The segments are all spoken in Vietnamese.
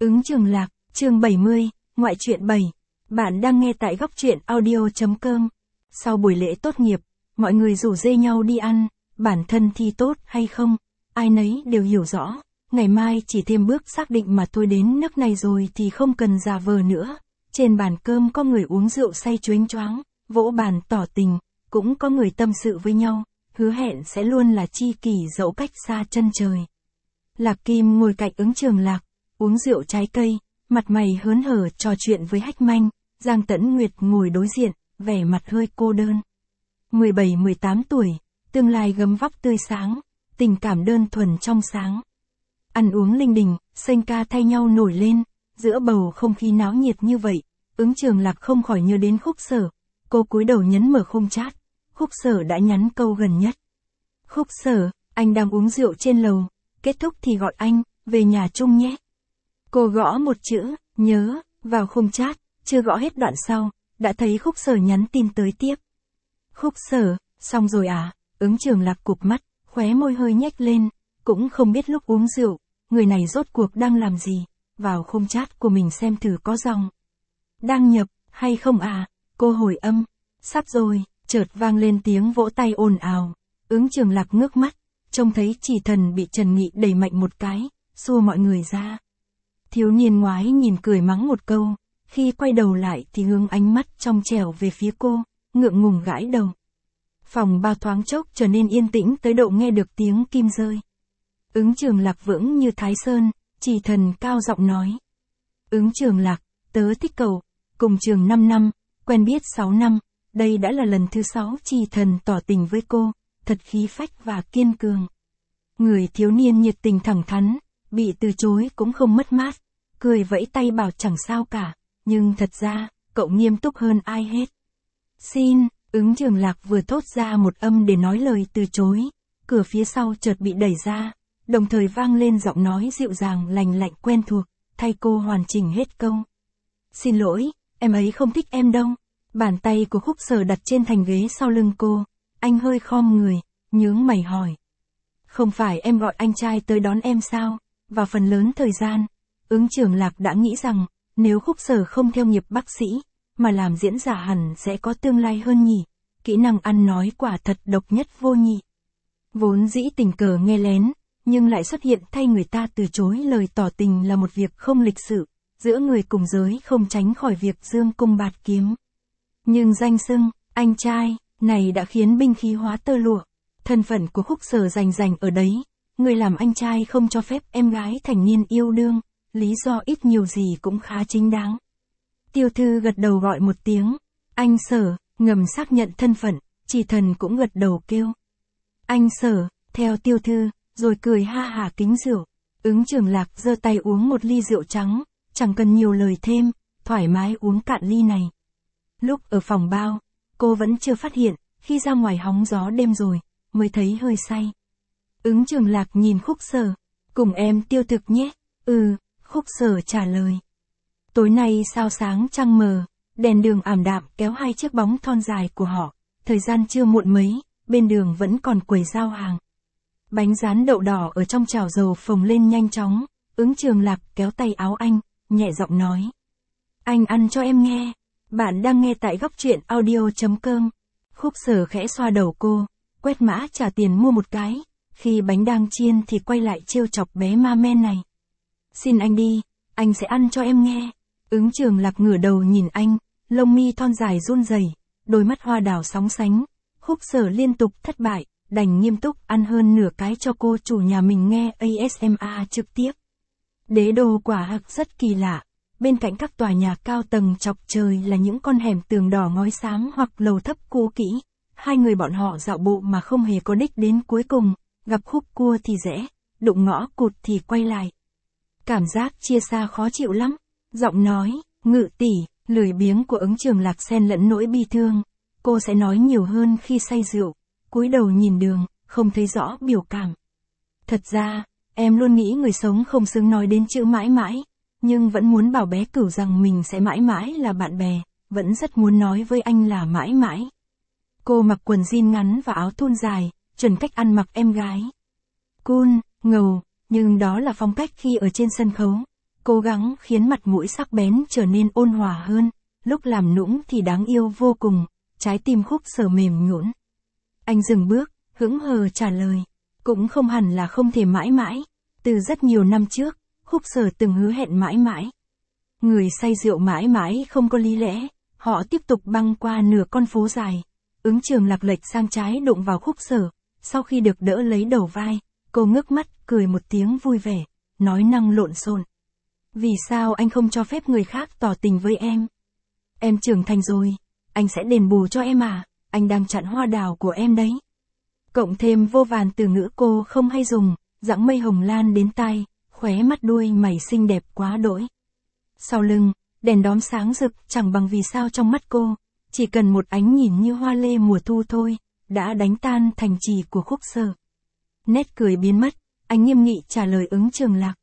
Ứng Trường Lạc, chương 70, ngoại truyện 7. Bạn đang nghe tại góc truyện audio.com. Sau buổi lễ tốt nghiệp, mọi người rủ rê nhau đi ăn, bản thân thi tốt hay không, ai nấy đều hiểu rõ, ngày mai chỉ thêm bước xác định mà thôi, đến nước này rồi thì không cần giả vờ nữa. Trên bàn cơm có người uống rượu say choáng choáng, vỗ bàn tỏ tình, cũng có người tâm sự với nhau, hứa hẹn sẽ luôn là tri kỷ dẫu cách xa chân trời. Lạc Kim ngồi cạnh Ứng Trường Lạc, uống rượu trái cây, mặt mày hớn hở trò chuyện với Hách Manh. Giang Tẫn Nguyệt ngồi đối diện, vẻ mặt hơi cô đơn. 17-18 tuổi, tương lai gấm vóc tươi sáng, tình cảm đơn thuần trong sáng. Ăn uống linh đình, sênh ca thay nhau nổi lên, giữa bầu không khí náo nhiệt như vậy, Ứng Trường Lạc không khỏi nhớ đến Khúc Sở. Cô cúi đầu nhấn mở khung chat, Khúc Sở đã nhắn câu gần nhất. Khúc Sở, anh đang uống rượu trên lầu, kết thúc thì gọi anh, về nhà chung nhé. Cô gõ một chữ, nhớ, vào khung chat, chưa gõ hết đoạn sau, đã thấy Khúc Sở nhắn tin tới tiếp. Khúc Sở, xong rồi à? Ứng Trường Lạc cụp mắt, khóe môi hơi nhếch lên, cũng không biết lúc uống rượu, người này rốt cuộc đang làm gì, vào khung chat của mình xem thử có dòng đăng nhập, hay không à? Cô hồi âm, sắp rồi, chợt vang lên tiếng vỗ tay ồn ào. Ứng Trường Lạc ngước mắt, trông thấy Chỉ Thần bị Trần Nghị đẩy mạnh một cái, xua mọi người ra. Thiếu niên ngoái nhìn cười mắng một câu, khi quay đầu lại thì hướng ánh mắt trong trẻo về phía cô, ngượng ngùng gãi đầu. Phòng bao thoáng chốc trở nên yên tĩnh tới độ nghe được tiếng kim rơi. Ứng Trường Lạc vững như Thái Sơn, Chỉ Thần cao giọng nói. Ứng Trường Lạc, tớ thích cậu, cùng trường 5 năm, quen biết 6 năm, đây đã là lần thứ 6 Chỉ Thần tỏ tình với cô, thật khí phách và kiên cường. Người thiếu niên nhiệt tình thẳng thắn, bị từ chối cũng không mất mát, cười vẫy tay bảo chẳng sao cả, nhưng thật ra, cậu nghiêm túc hơn ai hết. Xin, Ứng Trường Lạc vừa thốt ra một âm để nói lời từ chối, cửa phía sau chợt bị đẩy ra, đồng thời vang lên giọng nói dịu dàng lành lạnh quen thuộc, thay cô hoàn chỉnh hết câu. Xin lỗi, em ấy không thích em đâu. Bàn tay của Khúc Sở đặt trên thành ghế sau lưng cô, anh hơi khom người, nhướng mày hỏi. Không phải em gọi anh trai tới đón em sao? Vào phần lớn thời gian, Ứng Trường Lạc đã nghĩ rằng, nếu Khúc Sở không theo nghiệp bác sĩ, mà làm diễn giả hẳn sẽ có tương lai hơn nhỉ, kỹ năng ăn nói quả thật độc nhất vô nhị. Vốn dĩ tình cờ nghe lén, nhưng lại xuất hiện thay người ta từ chối lời tỏ tình là một việc không lịch sự, giữa người cùng giới không tránh khỏi việc dương cung bạt kiếm. Nhưng danh xưng, anh trai, này đã khiến binh khí hóa tơ lụa, thân phận của Khúc Sở rành ở đấy, người làm anh trai không cho phép em gái thành niên yêu đương, lý do ít nhiều gì cũng khá chính đáng. Tiêu Thư gật đầu gọi một tiếng, anh Sở, ngầm xác nhận thân phận, Chỉ Thần cũng gật đầu kêu. Anh Sở, theo Tiêu Thư, rồi cười ha hả kính rượu. Ứng Trường Lạc giơ tay uống một ly rượu trắng, chẳng cần nhiều lời thêm, thoải mái uống cạn ly này. Lúc ở phòng bao, cô vẫn chưa phát hiện, khi ra ngoài hóng gió đêm rồi, mới thấy hơi say. Ứng Trường Lạc nhìn Khúc Sở, cùng em tiêu thực nhé. Khúc Sở trả lời. Tối nay sao sáng trăng mờ, đèn đường ảm đạm kéo hai chiếc bóng thon dài của họ, thời gian chưa muộn mấy, bên đường vẫn còn quầy giao hàng. Bánh rán đậu đỏ ở trong chảo dầu phồng lên nhanh chóng, Ứng Trường Lạc kéo tay áo anh, nhẹ giọng nói. Anh ăn cho em nghe, bạn đang nghe tại góc truyện audio.com. Khúc Sở khẽ xoa đầu cô, quét mã trả tiền mua một cái, khi bánh đang chiên thì quay lại trêu chọc bé ma men này. Xin anh đi, anh sẽ ăn cho em nghe. Ứng Trường Lạc ngửa đầu nhìn anh, lông mi thon dài run rẩy, đôi mắt hoa đào sóng sánh. Khúc Sở liên tục thất bại, đành nghiêm túc ăn hơn nửa cái cho cô chủ nhà mình nghe ASMR trực tiếp. Đế đô quả thực rất kỳ lạ, bên cạnh các tòa nhà cao tầng chọc trời là những con hẻm tường đỏ ngói xám hoặc lầu thấp cũ kỹ. Hai người bọn họ dạo bộ mà không hề có đích đến cuối cùng, gặp khúc cua thì rẽ, đụng ngõ cụt thì quay lại. Cảm giác chia xa khó chịu lắm. Giọng nói, ngự tỷ, lười biếng của Ứng Trường Lạc xen lẫn nỗi bi thương. Cô sẽ nói nhiều hơn khi say rượu, cúi đầu nhìn đường, không thấy rõ biểu cảm. Thật ra, em luôn nghĩ người sống không xứng nói đến chữ mãi mãi, nhưng vẫn muốn bảo bé Cửu rằng mình sẽ mãi mãi là bạn bè, vẫn rất muốn nói với anh là mãi mãi. Cô mặc quần jean ngắn và áo thun dài, chuẩn cách ăn mặc em gái. Cool, ngầu, nhưng đó là phong cách khi ở trên sân khấu. cố gắng khiến mặt mũi sắc bén trở nên ôn hòa hơn, lúc làm nũng thì đáng yêu vô cùng, trái tim Khúc Sở mềm nhũn. Anh dừng bước, hững hờ trả lời, cũng không hẳn là không thể mãi mãi, từ rất nhiều năm trước, Khúc Sở từng hứa hẹn mãi mãi. Người say rượu mãi mãi không có lý lẽ, họ tiếp tục băng qua nửa con phố dài. Ứng Trường Lạc lệch sang trái đụng vào Khúc Sở, sau khi được đỡ lấy đầu vai, cô ngước mắt, cười một tiếng vui vẻ, nói năng lộn xộn. Vì sao anh không cho phép người khác tỏ tình với em? Em trưởng thành rồi, anh sẽ đền bù cho em à, anh đang chặn hoa đào của em đấy. Cộng thêm vô vàn từ ngữ cô không hay dùng, dãng mây hồng lan đến tai, khóe mắt đuôi mày xinh đẹp quá đỗi. Sau lưng, đèn đóm sáng rực chẳng bằng vì sao trong mắt cô, chỉ cần một ánh nhìn như hoa lê mùa thu thôi, đã đánh tan thành trì của Khúc Sở. Nét cười biến mất, anh nghiêm nghị trả lời Ứng Trường Lạc.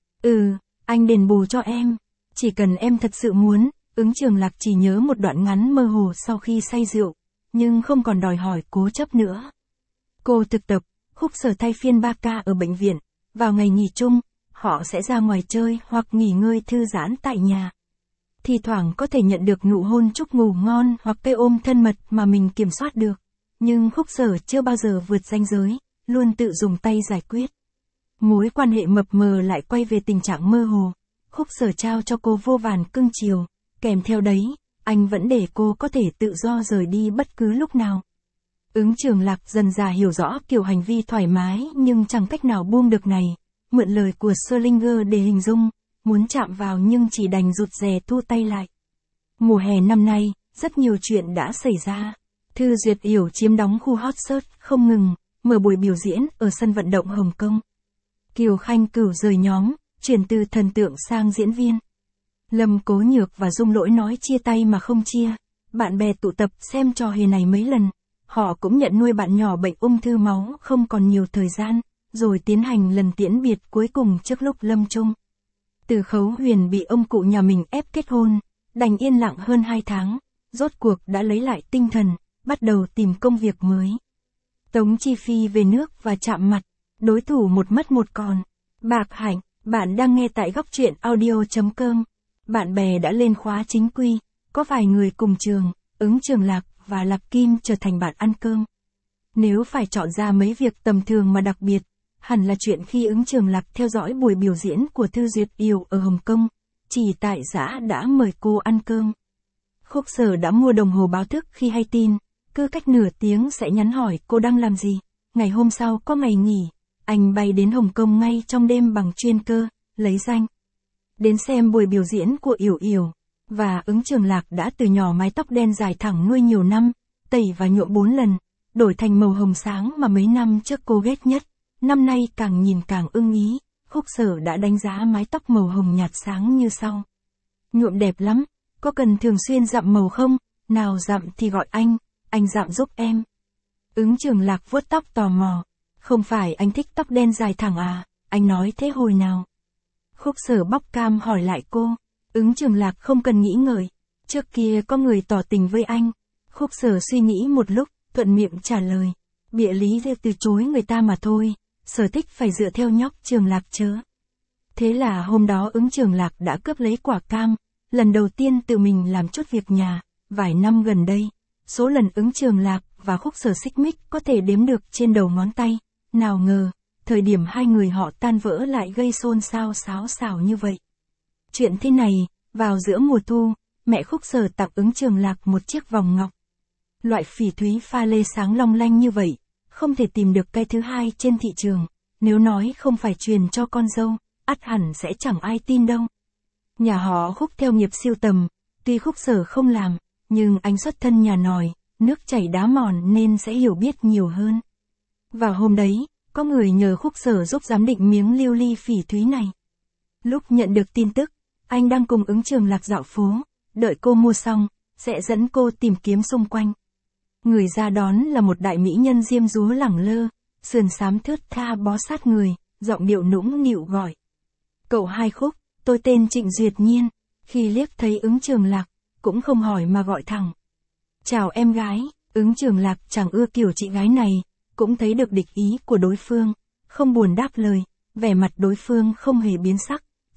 Anh đền bù cho em, chỉ cần em thật sự muốn. Ứng Trường Lạc chỉ nhớ một đoạn ngắn mơ hồ sau khi say rượu, nhưng không còn đòi hỏi cố chấp nữa. Cô thực tập, Khúc Sở thay phiên 3 ca ở bệnh viện, vào ngày nghỉ chung, họ sẽ ra ngoài chơi hoặc nghỉ ngơi thư giãn tại nhà. Thì thoảng có thể nhận được nụ hôn chúc ngủ ngon hoặc cái ôm thân mật mà mình kiểm soát được, nhưng Khúc Sở chưa bao giờ vượt ranh giới, luôn tự dùng tay giải quyết. Mối quan hệ mập mờ lại quay về tình trạng mơ hồ, Khúc Sở trao cho cô vô vàn cưng chiều. Kèm theo đấy, anh vẫn để cô có thể tự do rời đi bất cứ lúc nào. Ứng Trường Lạc dần dà hiểu rõ kiểu hành vi thoải mái nhưng chẳng cách nào buông được này, mượn lời của Schrödinger để hình dung, muốn chạm vào nhưng chỉ đành rụt rè thu tay lại. Mùa hè năm nay, rất nhiều chuyện đã xảy ra. Thư Duyệt Yểu chiếm đóng khu hot search không ngừng, mở buổi biểu diễn ở sân vận động Hồng Kông. Kiều Khanh Cửu rời nhóm, chuyển từ thần tượng sang diễn viên. Lâm Cố Nhược và Dung Lỗi nói chia tay mà không chia, bạn bè tụ tập xem trò hề này mấy lần, họ cũng nhận nuôi bạn nhỏ bệnh ung thư máu không còn nhiều thời gian, rồi tiến hành lần tiễn biệt cuối cùng trước lúc lâm chung. Từ Khấu Huyền bị ông cụ nhà mình ép kết hôn, đành yên lặng hơn 2 tháng, rốt cuộc đã lấy lại tinh thần, bắt đầu tìm công việc mới. Tống Chi Phi về nước và chạm mặt, đối thủ một mất một còn. Bạc Hạnh, bạn đang nghe tại góc truyện audio.com. Bạn bè đã lên khóa chính quy, có vài người cùng trường, Ứng Trường Lạc và Lạc Kim trở thành bạn ăn cơm. Nếu phải chọn ra mấy việc tầm thường mà đặc biệt, hẳn là chuyện khi Ứng Trường Lạc theo dõi buổi biểu diễn của Thư Duyệt Yểu ở Hồng Kông, chỉ tại giã đã mời cô ăn cơm. Khúc Sở đã mua đồng hồ báo thức khi hay tin, cứ cách nửa tiếng sẽ nhắn hỏi cô đang làm gì. Ngày hôm sau có ngày nghỉ, anh bay đến Hồng Kông ngay trong đêm bằng chuyên cơ, lấy danh. Đến xem buổi biểu diễn của Yểu Yểu, và Ứng Trường Lạc đã từ nhỏ mái tóc đen dài thẳng nuôi nhiều năm, tẩy và nhuộm 4 lần, đổi thành màu hồng sáng mà mấy năm trước cô ghét nhất. Năm nay càng nhìn càng ưng ý, Khúc Sở đã đánh giá mái tóc màu hồng nhạt sáng như sau. Nhuộm đẹp lắm, có cần thường xuyên dặm màu không? Nào dặm thì gọi anh dặm giúp em. Ứng Trường Lạc vuốt tóc tò mò. Không phải anh thích tóc đen dài thẳng à, anh nói thế hồi nào? Khúc Sở bóc cam hỏi lại cô. Ứng Trường Lạc không cần nghĩ ngợi. Trước kia có người tỏ tình với anh. Khúc Sở suy nghĩ một lúc, thuận miệng trả lời. Bịa lý để từ chối người ta mà thôi, sở thích phải dựa theo nhóc Trường Lạc chớ. Thế là hôm đó Ứng Trường Lạc đã cướp lấy quả cam, lần đầu tiên tự mình làm chút việc nhà. Vài năm gần đây, số lần Ứng Trường Lạc và Khúc Sở xích mích có thể đếm được trên đầu ngón tay. Nào ngờ, thời điểm hai người họ tan vỡ lại gây xôn xao xáo xảo như vậy. Chuyện thế này, vào giữa mùa thu, mẹ Khúc Sở tặng Ứng Trường Lạc một chiếc vòng ngọc. Loại phỉ thúy pha lê sáng long lanh như vậy, không thể tìm được cái thứ hai trên thị trường. Nếu nói không phải truyền cho con dâu, ắt hẳn sẽ chẳng ai tin đâu. Nhà họ Khúc theo nghiệp sưu tầm, tuy Khúc Sở không làm, nhưng anh xuất thân nhà nòi, nước chảy đá mòn nên sẽ hiểu biết nhiều hơn. Vào hôm đấy, có người nhờ Khúc Sở giúp giám định miếng lưu ly phỉ thúy này. Lúc nhận được tin tức, anh đang cùng Ứng Trường Lạc dạo phố, đợi cô mua xong, sẽ dẫn cô tìm kiếm xung quanh. Người ra đón là một đại mỹ nhân diêm dúa lẳng lơ, sườn xám thướt tha bó sát người, giọng điệu nũng nịu gọi. Cậu Hai Khúc, tôi tên Trịnh Duyệt Nhiên. Khi liếc thấy Ứng Trường Lạc, cũng không hỏi mà gọi thẳng. Chào em gái. Ứng Trường Lạc chẳng ưa kiểu chị gái này, cũng thấy được địch ý của đối phương, không buồn đáp lời, vẻ mặt đối phương không hề biến sắc,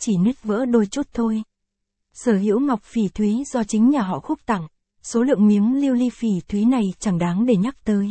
chỉ nứt vỡ đôi chút thôi. Sở hữu ngọc phỉ thúy do chính nhà họ Khúc tặng, số lượng miếng lưu ly phỉ thúy này chẳng đáng để nhắc tới.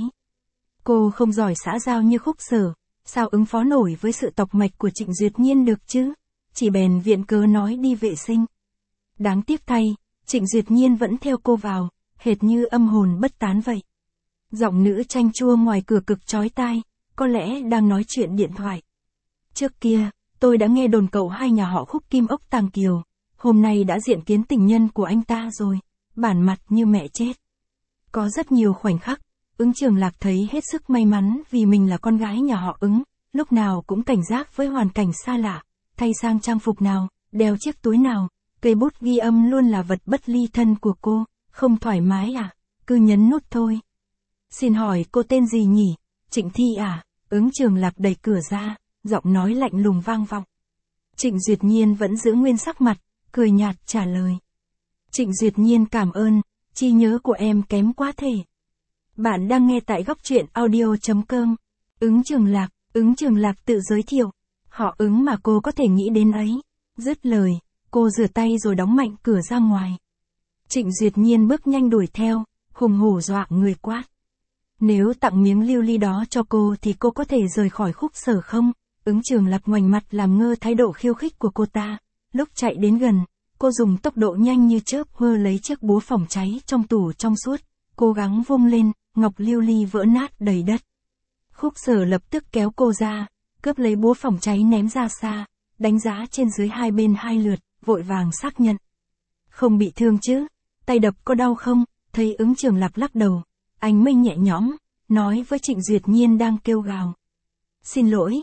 Cô không giỏi xã giao như Khúc Sở, sao ứng phó nổi với sự tọc mạch của Trịnh Duyệt Nhiên được chứ, chỉ bèn viện cớ nói đi vệ sinh. Đáng tiếc thay, Trịnh Duyệt Nhiên vẫn theo cô vào, hệt như âm hồn bất tán vậy. Giọng nữ chanh chua ngoài cửa cực chói tai, có lẽ đang nói chuyện điện thoại. Trước kia, tôi đã nghe đồn cậu hai nhà họ Khúc Kim Ốc Tàng Kiều, hôm nay đã diện kiến tình nhân của anh ta rồi, bản mặt như mẹ chết. Có rất nhiều khoảnh khắc, Ứng Trường Lạc thấy hết sức may mắn vì mình là con gái nhà họ Ứng, lúc nào cũng cảnh giác với hoàn cảnh xa lạ, thay sang trang phục nào, đeo chiếc túi nào, cây bút ghi âm luôn là vật bất ly thân của cô, không thoải mái à, cứ nhấn nút thôi. Xin hỏi cô tên gì nhỉ? Trịnh Thi à? Ứng Trường Lạc đẩy cửa ra, giọng nói lạnh lùng vang vọng. Trịnh Duyệt Nhiên vẫn giữ nguyên sắc mặt, cười nhạt trả lời. Trịnh Duyệt Nhiên cảm ơn, trí nhớ của em kém quá thể. Bạn đang nghe tại góc truyện audio.com. Ứng Trường Lạc tự giới thiệu. Họ Ứng mà cô có thể nghĩ đến ấy. Dứt lời, cô rửa tay rồi đóng mạnh cửa ra ngoài. Trịnh Duyệt Nhiên bước nhanh đuổi theo, hùng hổ dọa người quát. Nếu tặng miếng lưu ly đó cho cô thì cô có thể rời khỏi Khúc Sở không? Ứng Trường Lạc ngoảnh mặt làm ngơ thái độ khiêu khích của cô ta. Lúc chạy đến gần, cô dùng tốc độ nhanh như chớp hơ lấy chiếc búa phòng cháy trong tủ trong suốt, cố gắng vung lên, ngọc lưu ly vỡ nát đầy đất. Khúc Sở lập tức kéo cô ra, cướp lấy búa phòng cháy ném ra xa, đánh giá trên dưới hai bên hai lượt, vội vàng xác nhận. Không bị thương chứ? Tay đập có đau không? Thấy Ứng Trường Lạc lắc đầu, anh mới nhẹ nhõm, nói với Trịnh Duyệt Nhiên đang kêu gào. Xin lỗi,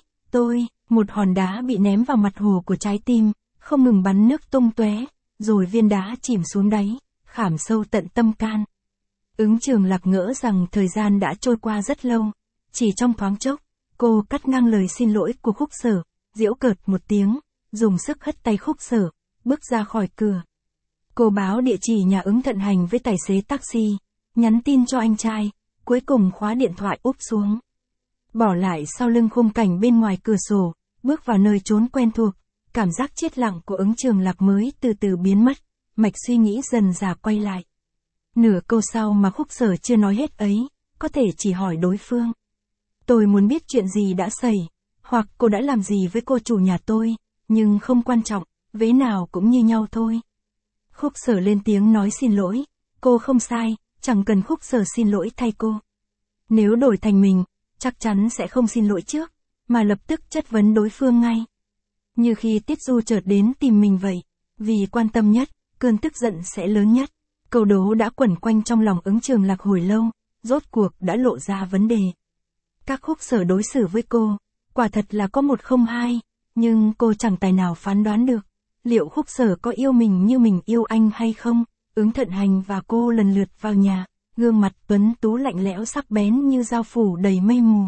một hòn đá bị ném vào mặt hồ của trái tim, không ngừng bắn nước tung tóe, rồi viên đá chìm xuống đáy, khảm sâu tận tâm can. Ứng Trường Lạc ngỡ rằng thời gian đã trôi qua rất lâu, chỉ trong thoáng chốc, cô cắt ngang lời xin lỗi của Khúc Sở, giễu cợt một tiếng, dùng sức hất tay Khúc Sở, bước ra khỏi cửa. Cô báo địa chỉ nhà Ứng Thận Hành với tài xế taxi, nhắn tin cho anh trai, cuối cùng khóa điện thoại úp xuống. Bỏ lại sau lưng khung cảnh bên ngoài cửa sổ, bước vào nơi trốn quen thuộc, cảm giác chết lặng của Ứng Trường Lạc mới từ từ biến mất, mạch suy nghĩ dần dà quay lại. Nửa câu sau mà Khúc Sở chưa nói hết ấy, có thể chỉ hỏi đối phương. Tôi muốn biết chuyện gì đã xảy, hoặc cô đã làm gì với cô chủ nhà tôi, nhưng không quan trọng, vế nào cũng như nhau thôi. Khúc Sở lên tiếng nói xin lỗi, cô không sai, chẳng cần Khúc Sở xin lỗi thay cô. Nếu đổi thành mình, chắc chắn sẽ không xin lỗi trước, mà lập tức chất vấn đối phương ngay. Như khi Tiết Du chợt đến tìm mình vậy, vì quan tâm nhất, cơn tức giận sẽ lớn nhất. Câu đố đã quẩn quanh trong lòng Ứng Trường Lạc hồi lâu, rốt cuộc đã lộ ra vấn đề. Các Khúc Sở đối xử với cô, quả thật là có một không hai, nhưng cô chẳng tài nào phán đoán được, liệu Khúc Sở có yêu mình như mình yêu anh hay không. Ứng Thận Hành và cô lần lượt vào nhà, gương mặt tuấn tú lạnh lẽo sắc bén như dao phủ đầy mây mù.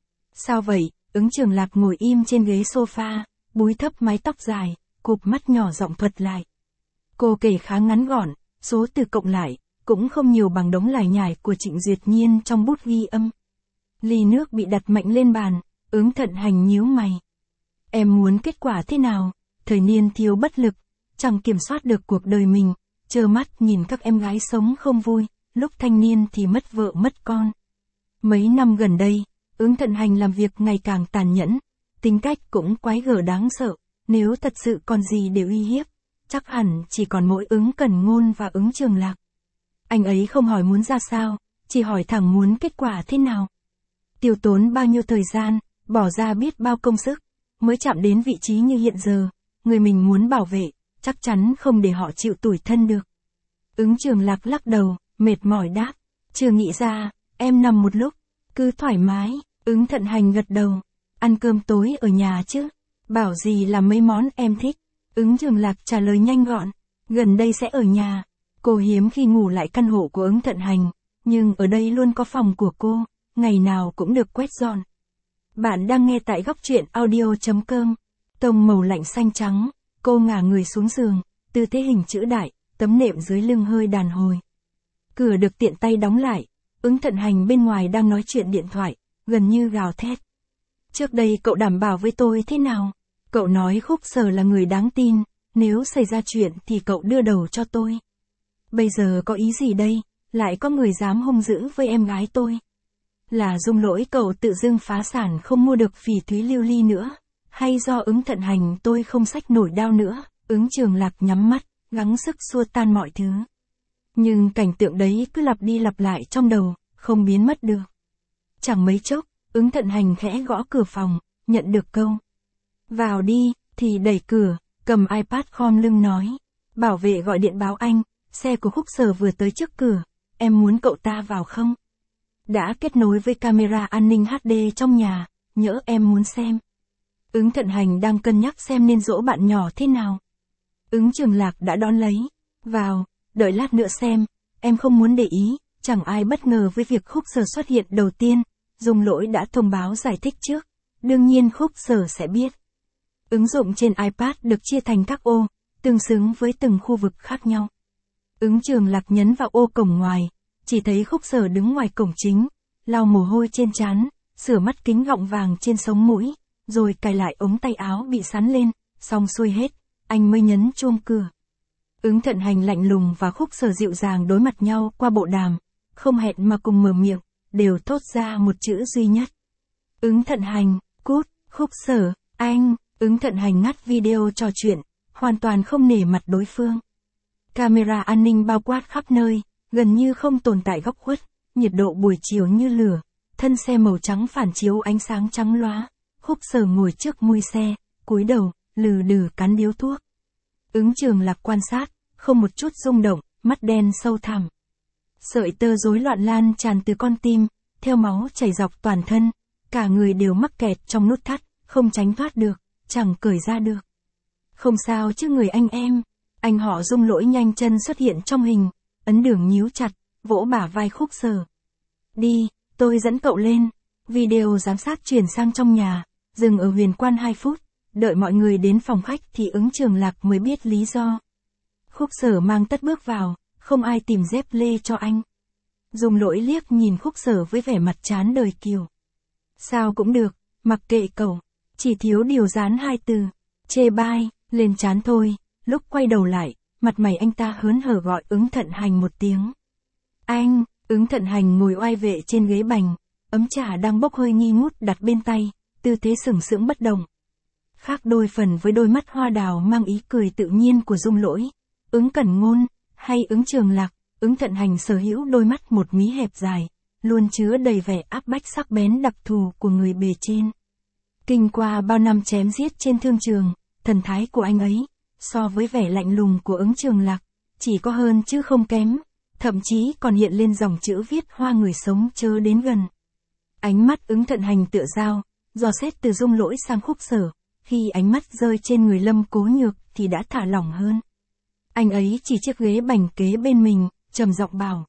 Sao vậy? Ứng Trường Lạc ngồi im trên ghế sofa, búi thấp mái tóc dài, cụp mắt nhỏ giọng thuật lại. Cô kể khá ngắn gọn, số từ cộng lại, cũng không nhiều bằng đống lải nhải của Trịnh Duyệt Nhiên trong bút ghi âm. Ly nước bị đặt mạnh lên bàn, Ứng Thận Hành nhíu mày. Em muốn kết quả thế nào? Thời niên thiếu bất lực, chẳng kiểm soát được cuộc đời mình, trơ mắt nhìn các em gái sống không vui, lúc thanh niên thì mất vợ mất con. Mấy năm gần đây, Ứng Thận Hành làm việc ngày càng tàn nhẫn, tính cách cũng quái gở đáng sợ, nếu thật sự còn gì để uy hiếp, chắc hẳn chỉ còn mỗi Ứng Cẩn Ngôn và Ứng Trường Lạc. Anh ấy không hỏi muốn ra sao, chỉ hỏi thẳng muốn kết quả thế nào. Tiêu tốn bao nhiêu thời gian, bỏ ra biết bao công sức, mới chạm đến vị trí như hiện giờ, người mình muốn bảo vệ, chắc chắn không để họ chịu tủi thân được. Ứng Trường Lạc lắc đầu, mệt mỏi đáp, chưa nghĩ ra, em nằm một lúc, cứ thoải mái. Ứng Thận Hành gật đầu, ăn cơm tối ở nhà chứ, bảo gì làm mấy món em thích. Ứng Trường Lạc trả lời nhanh gọn, gần đây sẽ ở nhà. Cô hiếm khi ngủ lại căn hộ của Ứng Thận Hành, nhưng ở đây luôn có phòng của cô, ngày nào cũng được quét dọn. Bạn đang nghe tại góc truyện audio.com. Tông màu lạnh xanh trắng, cô ngả người xuống giường, tư thế hình chữ đại, tấm nệm dưới lưng hơi đàn hồi. Cửa được tiện tay đóng lại, Ứng Thận Hành bên ngoài đang nói chuyện điện thoại, gần như gào thét. Trước đây cậu đảm bảo với tôi thế nào? Cậu nói Khúc Sở là người đáng tin, nếu xảy ra chuyện thì cậu đưa đầu cho tôi. Bây giờ có ý gì đây, lại có người dám hung dữ với em gái tôi. Là Dung lỗi cậu tự dưng phá sản không mua được Phỉ Thúy Lưu Ly nữa, hay do Ứng Thận Hành tôi không xách nổi đao nữa. Ứng Trường Lạc nhắm mắt, gắng sức xua tan mọi thứ. Nhưng cảnh tượng đấy cứ lặp đi lặp lại trong đầu, không biến mất được. Chẳng mấy chốc, Ứng Thận Hành khẽ gõ cửa phòng, nhận được câu vào đi, thì đẩy cửa, cầm iPad khom lưng nói. Bảo vệ gọi điện báo anh, xe của Khúc Sở vừa tới trước cửa, em muốn cậu ta vào không? Đã kết nối với camera an ninh HD trong nhà, nhỡ em muốn xem. Ứng Thận Hành đang cân nhắc xem nên dỗ bạn nhỏ thế nào. Ứng Trường Lạc đã đón lấy. Vào, đợi lát nữa xem, em không muốn để ý, chẳng ai bất ngờ với việc Khúc Sở xuất hiện đầu tiên. Dung lỗi đã thông báo giải thích trước, đương nhiên Khúc Sở sẽ biết. Ứng dụng trên iPad được chia thành các ô, tương xứng với từng khu vực khác nhau. Ứng Trường Lạc nhấn vào ô cổng ngoài, chỉ thấy Khúc Sở đứng ngoài cổng chính, lau mồ hôi trên trán, sửa mắt kính gọng vàng trên sống mũi, rồi cài lại ống tay áo bị sắn lên, xong xuôi hết, anh mới nhấn chuông cửa. Ứng Thận Hành lạnh lùng và Khúc Sở dịu dàng đối mặt nhau qua bộ đàm, không hẹn mà cùng mở miệng, đều thốt ra một chữ duy nhất. Ứng Thận Hành, cút. Khúc Sở, anh. Ứng Thận Hành ngắt video trò chuyện, hoàn toàn không nể mặt đối phương. Camera an ninh bao quát khắp nơi, gần như không tồn tại góc khuất, nhiệt độ buổi chiều như lửa, thân xe màu trắng phản chiếu ánh sáng trắng lóa. Khúc Sở ngồi trước mui xe, cúi đầu, lừ đừ cắn điếu thuốc. Ứng Trường Lạc quan sát, không một chút rung động, mắt đen sâu thẳm. Sợi tơ rối loạn lan tràn từ con tim, theo máu chảy dọc toàn thân, cả người đều mắc kẹt trong nút thắt, không tránh thoát được, chẳng cởi ra được. Không sao chứ người anh em. Anh họ Dung lỗi nhanh chân xuất hiện trong hình, ấn đường nhíu chặt, vỗ bả vai Khúc Sở. Đi, tôi dẫn cậu lên. Video giám sát chuyển sang trong nhà, dừng ở Huyền Quan 2 phút, đợi mọi người đến phòng khách thì Ứng Trường Lạc mới biết lý do. Khúc Sở mang tất bước vào, không ai tìm dép lê cho anh. Dung lỗi liếc nhìn Khúc Sở với vẻ mặt chán đời kiều. Sao cũng được, mặc kệ cậu, chỉ thiếu điều dán 2 từ, chê bai, lên chán thôi. Lúc quay đầu lại, mặt mày anh ta hớn hở gọi Ứng Thận Hành một tiếng. Anh. Ứng Thận Hành ngồi oai vệ trên ghế bành, ấm trà đang bốc hơi nghi ngút đặt bên tay, tư thế sừng sững bất động. Khác đôi phần với đôi mắt hoa đào mang ý cười tự nhiên của Dung lỗi. Ứng Cẩn Ngôn, hay Ứng Trường Lạc, Ứng Thận Hành sở hữu đôi mắt một mí hẹp dài, luôn chứa đầy vẻ áp bách sắc bén đặc thù của người bề trên. Kinh qua bao năm chém giết trên thương trường, thần thái của anh ấy, so với vẻ lạnh lùng của Ứng Trường Lạc, chỉ có hơn chứ không kém, thậm chí còn hiện lên dòng chữ viết hoa người sống chớ đến gần. Ánh mắt Ứng Thận Hành tựa dao, dò xét từ Dung lỗi sang Khúc Sở, khi ánh mắt rơi trên người Lâm Cố Nhược thì đã thả lỏng hơn. Anh ấy chỉ chiếc ghế bành kế bên mình, trầm giọng bảo.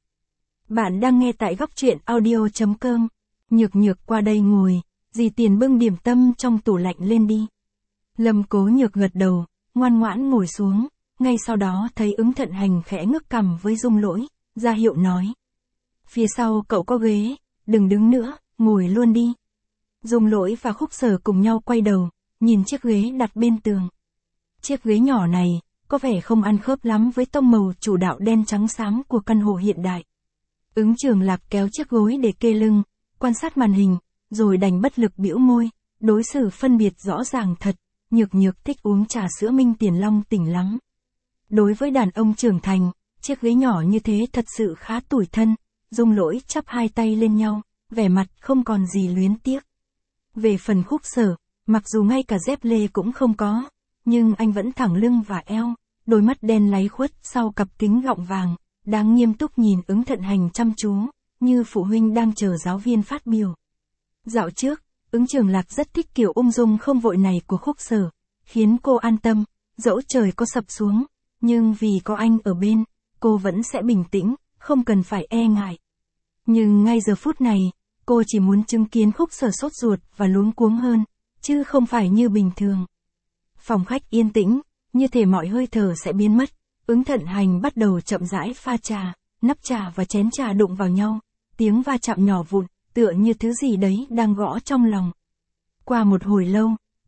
Bạn đang nghe tại góc truyện audio.com. Nhược Nhược qua đây ngồi, dì Tiền bưng điểm tâm trong tủ lạnh lên đi. Lâm Cố Nhược gật đầu, ngoan ngoãn ngồi xuống, ngay sau đó thấy Ứng Thận Hành khẽ ngước cằm với Dung lỗi, ra hiệu nói. Phía sau cậu có ghế, đừng đứng nữa, ngồi luôn đi. Dung lỗi và Khúc Sở cùng nhau quay đầu, nhìn chiếc ghế đặt bên tường. Chiếc ghế nhỏ này, có vẻ không ăn khớp lắm với tông màu chủ đạo đen trắng xám của căn hộ hiện đại. Ứng Trường Lạc kéo chiếc gối để kê lưng, quan sát màn hình, rồi đành bất lực bĩu môi, đối xử phân biệt rõ ràng thật, Nhược Nhược thích uống trà sữa Minh Tiền Long tỉnh lắm. Đối với đàn ông trưởng thành, chiếc ghế nhỏ như thế thật sự khá tủi thân. Dung lỗi chắp hai tay lên nhau, vẻ mặt không còn gì luyến tiếc. Về phần Khúc Sở, mặc dù ngay cả dép lê cũng không có, nhưng anh vẫn thẳng lưng và eo, đôi mắt đen láy khuất sau cặp kính gọng vàng, đang nghiêm túc nhìn Ứng Thận Hành chăm chú, như phụ huynh đang chờ giáo viên phát biểu. Dạo trước, Ứng Trường Lạc rất thích kiểu ung dung không vội này của Khúc Sở, khiến cô an tâm, dẫu trời có sập xuống, nhưng vì có anh ở bên, cô vẫn sẽ bình tĩnh, không cần phải e ngại. Nhưng ngay giờ phút này, cô chỉ muốn chứng kiến Khúc Sở sốt ruột và luống cuống hơn, chứ không phải như bình thường. Phòng khách yên tĩnh, như thể mọi hơi thở sẽ biến mất. Ứng Thận Hành bắt đầu chậm rãi pha trà, nắp trà và chén trà đụng vào nhau, tiếng va chạm nhỏ vụn, tựa như thứ gì đấy đang gõ trong lòng. Qua một hồi lâu,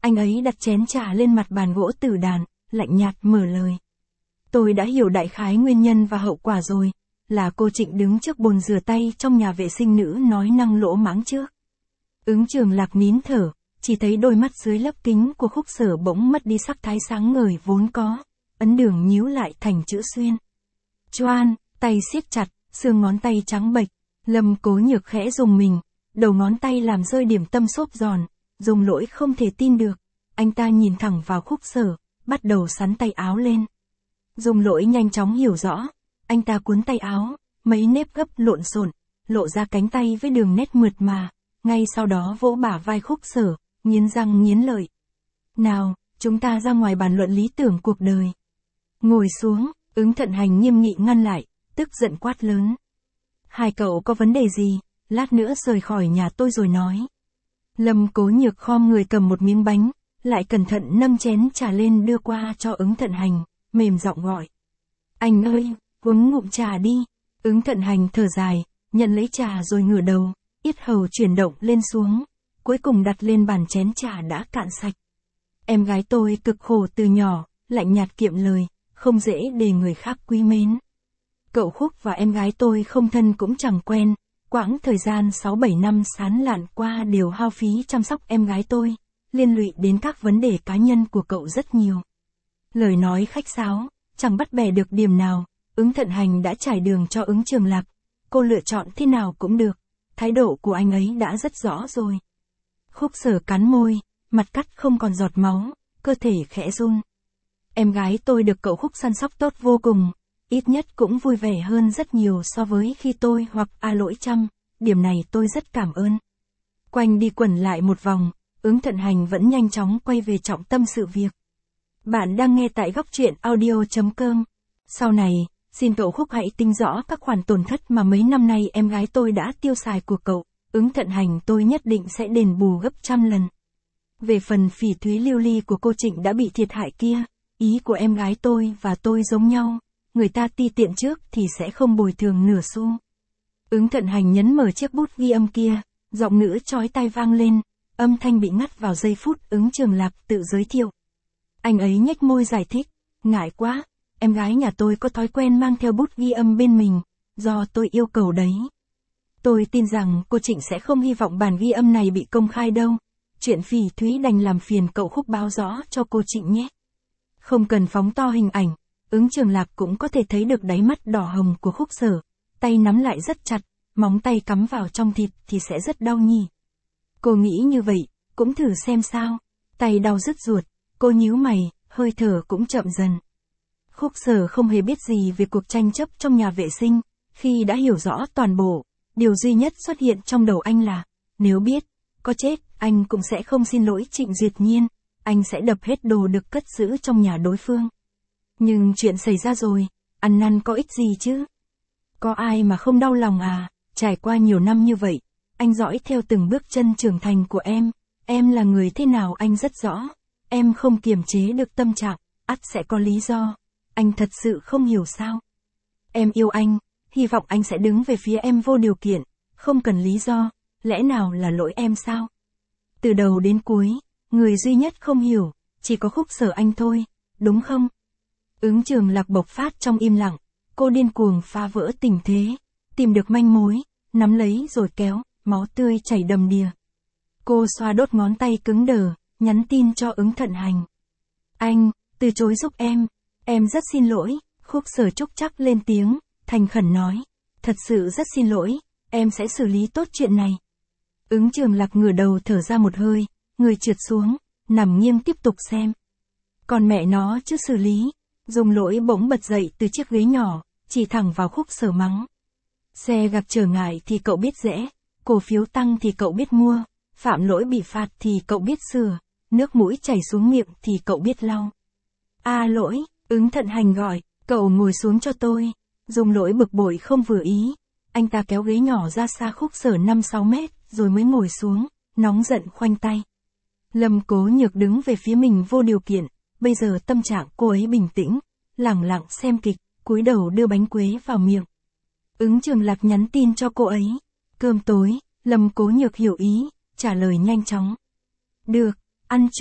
Anh ấy đặt chén trà lên mặt bàn gỗ tử đàn, lạnh nhạt mở lời. Tôi đã hiểu đại khái nguyên nhân và hậu quả rồi, là cô Trịnh đứng trước bồn rửa tay trong nhà vệ sinh nữ nói năng lỗ mãng trước. Ứng Trường Lạc nín thở, chỉ thấy đôi mắt dưới lớp kính của Khúc Sở bỗng mất đi sắc thái sáng ngời vốn có, ấn đường nhíu lại thành chữ xuyên. Choan, tay siết chặt, xương ngón tay trắng bệch, Lâm Cố Nhược khẽ rùng mình, đầu ngón tay làm rơi điểm tâm xốp giòn, Dung Lỗi không thể tin được, anh ta nhìn thẳng vào Khúc Sở, bắt đầu sắn tay áo lên. Dung Lỗi nhanh chóng hiểu rõ, anh ta cuốn tay áo, mấy nếp gấp lộn xộn, lộ ra cánh tay với đường nét mượt mà, ngay sau đó vỗ bả vai Khúc Sở, nghiến răng nghiến lợi. Nào, chúng ta ra ngoài bàn luận lý tưởng cuộc đời. Ngồi xuống, Ứng Thận Hành nghiêm nghị ngăn lại, tức giận quát lớn. Hai cậu có vấn đề gì, lát nữa rời khỏi nhà tôi rồi nói. Lâm Cố Nhược khom người cầm một miếng bánh, lại cẩn thận nâng chén trà lên đưa qua cho Ứng Thận Hành, mềm giọng gọi. Anh ơi, uống ngụm trà đi. Ứng Thận Hành thở dài, nhận lấy trà rồi ngửa đầu, yết hầu chuyển động lên xuống, cuối cùng đặt lên bàn chén trà đã cạn sạch. Em gái tôi cực khổ từ nhỏ, lạnh nhạt kiệm lời, không dễ để người khác quý mến. Cậu Khúc và em gái tôi không thân cũng chẳng quen, quãng thời gian 6-7 năm sán lạn qua đều hao phí chăm sóc em gái tôi, liên lụy đến các vấn đề cá nhân của cậu rất nhiều. Lời nói khách sáo, chẳng bắt bẻ được điểm nào, Ứng Thận Hành đã trải đường cho Ứng Trường Lạc, cô lựa chọn thế nào cũng được, thái độ của anh ấy đã rất rõ rồi. Khúc Sở cắn môi, mặt cắt không còn giọt máu, cơ thể khẽ run. Em gái tôi được cậu Khúc săn sóc tốt vô cùng, ít nhất cũng vui vẻ hơn rất nhiều so với khi tôi hoặc Lỗi chăm, điểm này tôi rất cảm ơn. Quanh đi quẩn lại một vòng, Ứng Thận Hành vẫn nhanh chóng quay về trọng tâm sự việc. Bạn đang nghe tại góc truyện audio.com. Sau này, xin cậu Khúc hãy tính rõ các khoản tổn thất mà mấy năm nay em gái tôi đã tiêu xài của cậu, Ứng Thận Hành tôi nhất định sẽ đền bù gấp trăm lần. Về phần phỉ thúy lưu ly của cô Trịnh đã bị thiệt hại kia, ý của em gái tôi và tôi giống nhau, người ta ti tiện trước thì sẽ không bồi thường nửa xu. Ứng Thận Hành nhấn mở chiếc bút ghi âm kia, giọng nữ chói tai vang lên, âm thanh bị ngắt vào giây phút Ứng Trường Lạc tự giới thiệu. Anh ấy nhếch môi giải thích, ngại quá, em gái nhà tôi có thói quen mang theo bút ghi âm bên mình, do tôi yêu cầu đấy. Tôi tin rằng cô Trịnh sẽ không hy vọng bản ghi âm này bị công khai đâu, chuyện phỉ thúy đành làm phiền cậu Khúc báo rõ cho cô Trịnh nhé. Không cần phóng to hình ảnh, Ứng Trường Lạc cũng có thể thấy được đáy mắt đỏ hồng của Khúc Sở, tay nắm lại rất chặt, móng tay cắm vào trong thịt thì sẽ rất đau nhỉ. Cô nghĩ như vậy, cũng thử xem sao, tay đau rứt ruột, cô nhíu mày, hơi thở cũng chậm dần. Khúc Sở không hề biết gì về cuộc tranh chấp trong nhà vệ sinh, khi đã hiểu rõ toàn bộ, điều duy nhất xuất hiện trong đầu anh là, nếu biết, có chết, anh cũng sẽ không xin lỗi Trịnh Duyệt Nhiên, anh sẽ đập hết đồ được cất giữ trong nhà đối phương. Nhưng chuyện xảy ra rồi, ăn năn có ích gì chứ? Có ai mà không đau lòng à, trải qua nhiều năm như vậy, anh dõi theo từng bước chân trưởng thành của em là người thế nào anh rất rõ, em không kiềm chế được tâm trạng, ắt sẽ có lý do, anh thật sự không hiểu sao. Em yêu anh, hy vọng anh sẽ đứng về phía em vô điều kiện, không cần lý do, lẽ nào là lỗi em sao? Từ đầu đến cuối, người duy nhất không hiểu, chỉ có Khúc Sở anh thôi, đúng không? Ứng Trường Lạc bộc phát trong im lặng, cô điên cuồng phá vỡ tình thế, tìm được manh mối, nắm lấy rồi kéo, máu tươi chảy đầm đìa. Cô xoa đốt ngón tay cứng đờ, nhắn tin cho Ứng Thận Hành. Anh, từ chối giúp em rất xin lỗi, Khúc Sở trúc chắc lên tiếng, thành khẩn nói. Thật sự rất xin lỗi, em sẽ xử lý tốt chuyện này. Ứng Trường Lạc ngửa đầu thở ra một hơi, người trượt xuống, nằm nghiêng tiếp tục xem. Còn mẹ nó chứ xử lý. Dung Lỗi bỗng bật dậy từ chiếc ghế nhỏ, chỉ thẳng vào Khúc Sở mắng. Xe gặp trở ngại thì cậu biết rẽ, cổ phiếu tăng thì cậu biết mua, phạm lỗi bị phạt thì cậu biết sửa, nước mũi chảy xuống miệng thì cậu biết lau. Lỗi, Ứng Thận Hành gọi, cậu ngồi xuống cho tôi. Dung Lỗi bực bội không vừa ý, anh ta kéo ghế nhỏ ra xa Khúc Sở 5-6 mét, rồi mới ngồi xuống, nóng giận khoanh tay. Lâm Cố Nhược đứng về phía mình vô điều kiện, bây giờ tâm trạng cô ấy bình tĩnh, lẳng lặng xem kịch, cúi đầu đưa bánh quế vào miệng. Ứng Trường Lạc nhắn tin cho cô ấy. Cơm tối, Lâm Cố Nhược hiểu ý, trả lời nhanh chóng. Được, ăn chung,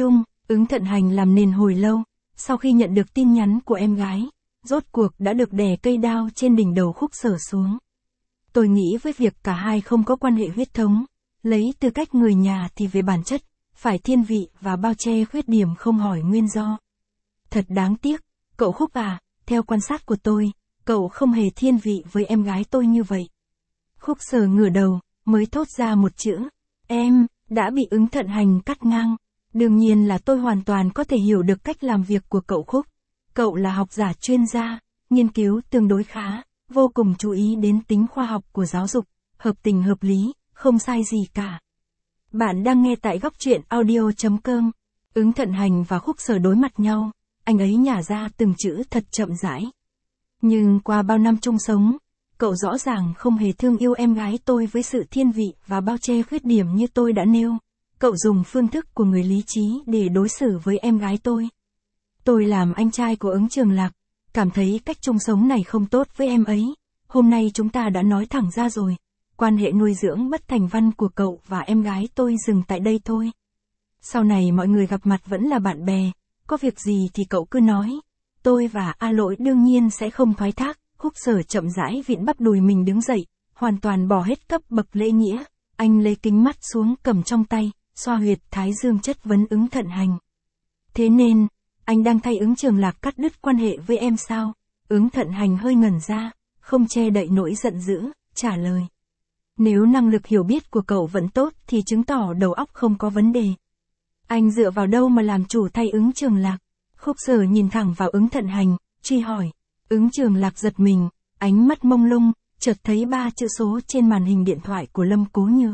Ứng Thận Hành làm nền hồi lâu, sau khi nhận được tin nhắn của em gái, rốt cuộc đã được đè cây đao trên đỉnh đầu Khúc Sở xuống. Tôi nghĩ với việc cả hai không có quan hệ huyết thống, lấy tư cách người nhà thì về bản chất, phải thiên vị và bao che khuyết điểm không hỏi nguyên do. Thật đáng tiếc, cậu Khúc à, theo quan sát của tôi, cậu không hề thiên vị với em gái tôi như vậy. Khúc Sở ngửa đầu, mới thốt ra một chữ, em, đã bị Ứng Thận Hành cắt ngang. Đương nhiên là tôi hoàn toàn có thể hiểu được cách làm việc của cậu Khúc. Cậu là học giả chuyên gia, nghiên cứu tương đối khá, vô cùng chú ý đến tính khoa học của giáo dục, hợp tình hợp lý, không sai gì cả. Bạn đang nghe tại góc truyện audio.com. Ứng Thận Hành và Khúc Sở đối mặt nhau, anh ấy nhả ra từng chữ thật chậm rãi. Nhưng qua bao năm chung sống, cậu rõ ràng không hề thương yêu em gái tôi với sự thiên vị và bao che khuyết điểm như tôi đã nêu. Cậu dùng phương thức của người lý trí để đối xử với em gái tôi. Tôi làm anh trai của Ứng Trường Lạc, cảm thấy cách chung sống này không tốt với em ấy. Hôm nay chúng ta đã nói thẳng ra rồi. Quan hệ nuôi dưỡng bất thành văn của cậu và em gái tôi dừng tại đây thôi. Sau này mọi người gặp mặt vẫn là bạn bè, có việc gì thì cậu cứ nói. Tôi và A Lỗi đương nhiên sẽ không thoái thác. Khúc Sở chậm rãi vịn bắp đùi mình đứng dậy, hoàn toàn bỏ hết cấp bậc lễ nghĩa. Anh lấy kính mắt xuống cầm trong tay, xoa huyệt thái dương chất vấn Ứng Thận Hành. Thế nên, anh đang thay Ứng Trường Lạc cắt đứt quan hệ với em sao? Ứng Thận Hành hơi ngẩn ra, không che đậy nỗi giận dữ, trả lời. Nếu năng lực hiểu biết của cậu vẫn tốt thì chứng tỏ đầu óc không có vấn đề. Anh dựa vào đâu mà làm chủ thay Ứng Trường Lạc? Khúc Sở nhìn thẳng vào Ứng Thận Hành, truy hỏi. Ứng Trường Lạc giật mình, ánh mắt mông lung, chợt thấy 3 chữ số trên màn hình điện thoại của Lâm Cố Nhược.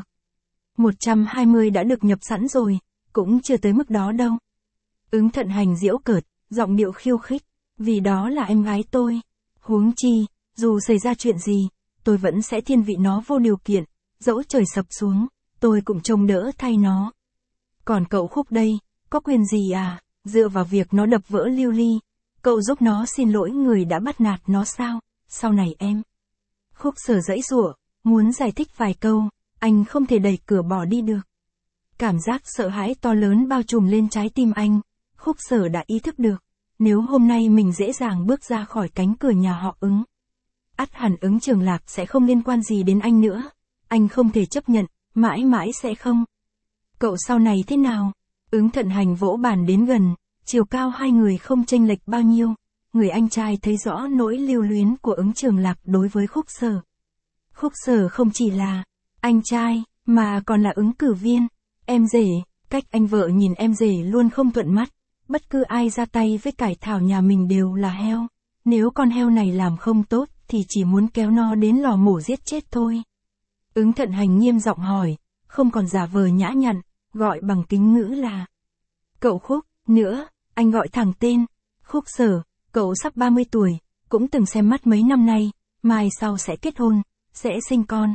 120 đã được nhập sẵn rồi, cũng chưa tới mức đó đâu. Ứng Thận Hành giễu cợt, giọng điệu khiêu khích, vì đó là em gái tôi. Huống chi, dù xảy ra chuyện gì, tôi vẫn sẽ thiên vị nó vô điều kiện, dẫu trời sập xuống, tôi cũng trông đỡ thay nó. Còn cậu Khúc đây, có quyền gì à, dựa vào việc nó đập vỡ Lưu Ly, cậu giúp nó xin lỗi người đã bắt nạt nó sao, sau này em. Khúc Sở giãy giụa, muốn giải thích vài câu, anh không thể đẩy cửa bỏ đi được. Cảm giác sợ hãi to lớn bao trùm lên trái tim anh, Khúc Sở đã ý thức được, nếu hôm nay mình dễ dàng bước ra khỏi cánh cửa nhà họ Ứng, ắt hẳn Ứng Trường Lạc sẽ không liên quan gì đến anh nữa, anh không thể chấp nhận, mãi mãi sẽ không. Cậu sau này thế nào? Ứng Thận Hành vỗ bàn đến gần, chiều cao hai người không chênh lệch bao nhiêu, người anh trai thấy rõ nỗi lưu luyến của Ứng Trường Lạc đối với Khúc Sở. Khúc Sở không chỉ là anh trai, mà còn là ứng cử viên, em rể, cách anh vợ nhìn em rể luôn không thuận mắt, bất cứ ai ra tay với cải thảo nhà mình đều là heo, nếu con heo này làm không tốt thì chỉ muốn kéo nó đến lò mổ giết chết thôi. Ứng Thận Hành nghiêm giọng hỏi, không còn giả vờ nhã nhặn, gọi bằng kính ngữ là cậu Khúc, nữa, anh gọi thẳng tên. Khúc Sở, cậu sắp 30 tuổi, cũng từng xem mắt mấy năm nay, mai sau sẽ kết hôn, sẽ sinh con.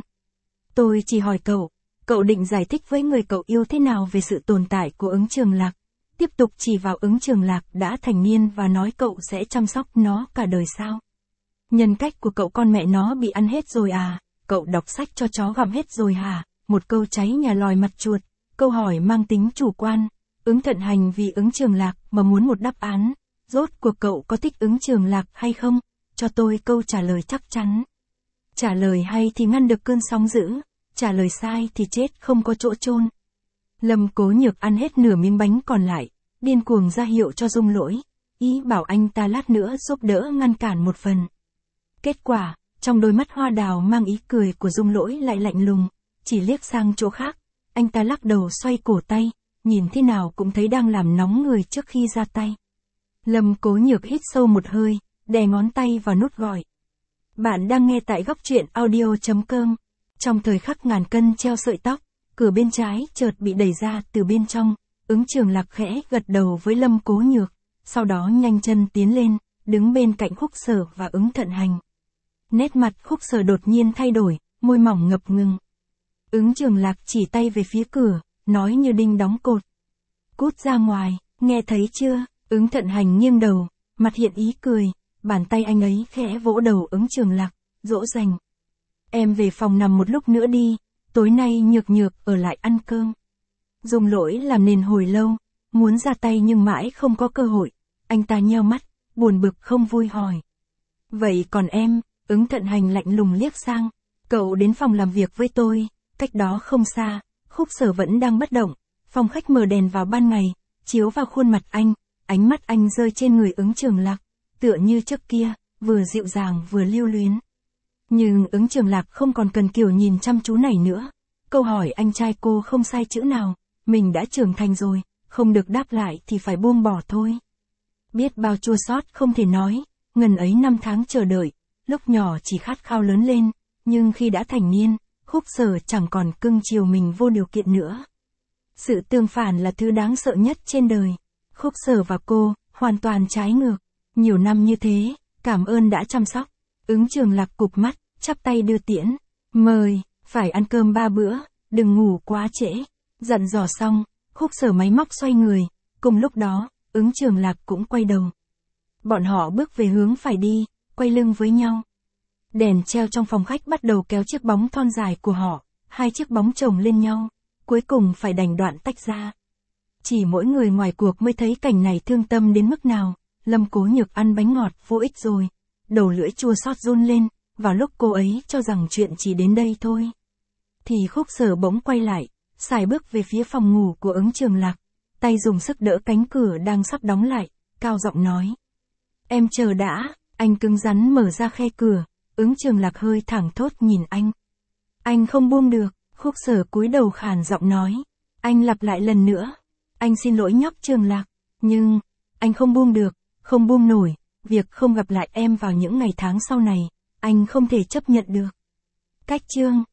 Tôi chỉ hỏi cậu định giải thích với người cậu yêu thế nào về sự tồn tại của Ứng Trường Lạc, tiếp tục chỉ vào Ứng Trường Lạc đã thành niên và nói cậu sẽ chăm sóc nó cả đời sao? Nhân cách của cậu con mẹ nó bị ăn hết rồi à, cậu đọc sách cho chó gặm hết rồi hả? Một câu cháy nhà lòi mặt chuột, câu hỏi mang tính chủ quan. Ứng Thận Hành vì Ứng Trường Lạc mà muốn một đáp án, rốt cuộc cậu có thích Ứng Trường Lạc hay không? Cho tôi câu trả lời chắc chắn. Trả lời hay thì ngăn được cơn sóng dữ, trả lời sai thì chết không có chỗ chôn. Lâm Cố Nhược ăn hết nửa miếng bánh còn lại, điên cuồng ra hiệu cho Dung Lỗi, ý bảo anh ta lát nữa giúp đỡ ngăn cản một phần. Kết quả, trong đôi mắt hoa đào mang ý cười của Dung Lỗi lại lạnh lùng, chỉ liếc sang chỗ khác, anh ta lắc đầu xoay cổ tay, nhìn thế nào cũng thấy đang làm nóng người trước khi ra tay. Lâm Cố Nhược hít sâu một hơi, đè ngón tay vào nút gọi. Bạn đang nghe tại góc truyện audio.com. Trong thời khắc ngàn cân treo sợi tóc, cửa bên trái chợt bị đẩy ra từ bên trong, Ứng Trường Lạc khẽ gật đầu với Lâm Cố Nhược, sau đó nhanh chân tiến lên, đứng bên cạnh Khúc Sở và Ứng Thận Hành. Nét mặt Khúc Sở đột nhiên thay đổi, môi mỏng ngập ngừng. Ứng Trường Lạc chỉ tay về phía cửa, nói như đinh đóng cột. Cút ra ngoài, nghe thấy chưa? Ứng Thận Hành nghiêng đầu, mặt hiện ý cười, bàn tay anh ấy khẽ vỗ đầu Ứng Trường Lạc, dỗ dành. Em về phòng nằm một lúc nữa đi, tối nay Nhược Nhược ở lại ăn cơm. Dung Lỗi làm nền hồi lâu, muốn ra tay nhưng mãi không có cơ hội. Anh ta nheo mắt, buồn bực không vui hỏi. Vậy còn em? Ứng Thận Hành lạnh lùng liếc sang. Cậu đến phòng làm việc với tôi, cách đó không xa, Khúc Sở vẫn đang bất động. Phòng khách mở đèn vào ban ngày, chiếu vào khuôn mặt anh, ánh mắt anh rơi trên người Ứng Trường Lạc, tựa như trước kia, vừa dịu dàng vừa lưu luyến. Nhưng Ứng Trường Lạc không còn cần kiểu nhìn chăm chú này nữa. Câu hỏi anh trai cô không sai chữ nào, mình đã trưởng thành rồi, không được đáp lại thì phải buông bỏ thôi. Biết bao chua xót không thể nói, ngần ấy năm tháng chờ đợi, lúc nhỏ chỉ khát khao lớn lên, nhưng khi đã thành niên, Khúc Sở chẳng còn cưng chiều mình vô điều kiện nữa. Sự tương phản là thứ đáng sợ nhất trên đời. Khúc Sở và cô, hoàn toàn trái ngược. Nhiều năm như thế, cảm ơn đã chăm sóc. Ứng Trường Lạc cụp mắt, chắp tay đưa tiễn. Mời, phải ăn cơm 3 bữa, đừng ngủ quá trễ. Dặn dò xong, Khúc Sở máy móc xoay người. Cùng lúc đó, Ứng Trường Lạc cũng quay đầu. Bọn họ bước về hướng phải đi, quay lưng với nhau. Đèn treo trong phòng khách bắt đầu kéo chiếc bóng thon dài của họ, hai chiếc bóng chồng lên nhau, cuối cùng phải đành đoạn tách ra. Chỉ mỗi người ngoài cuộc mới thấy cảnh này thương tâm đến mức nào. Lâm Cố Nhược ăn bánh ngọt vô ích rồi, đầu lưỡi chua xót run lên, vào lúc cô ấy cho rằng chuyện chỉ đến đây thôi. Thì Khúc Sở bỗng quay lại, sải bước về phía phòng ngủ của Ứng Trường Lạc, tay dùng sức đỡ cánh cửa đang sắp đóng lại, cao giọng nói. Em chờ đã, anh cứng rắn mở ra khe cửa, Ứng Trường Lạc hơi thẳng thốt nhìn anh. Anh không buông được, Khúc Sở cúi đầu khàn giọng nói. Anh lặp lại lần nữa. Anh xin lỗi nhóc Trường Lạc, nhưng, anh không buông được, không buông nổi, việc không gặp lại em vào những ngày tháng sau này, anh không thể chấp nhận được. Cách chương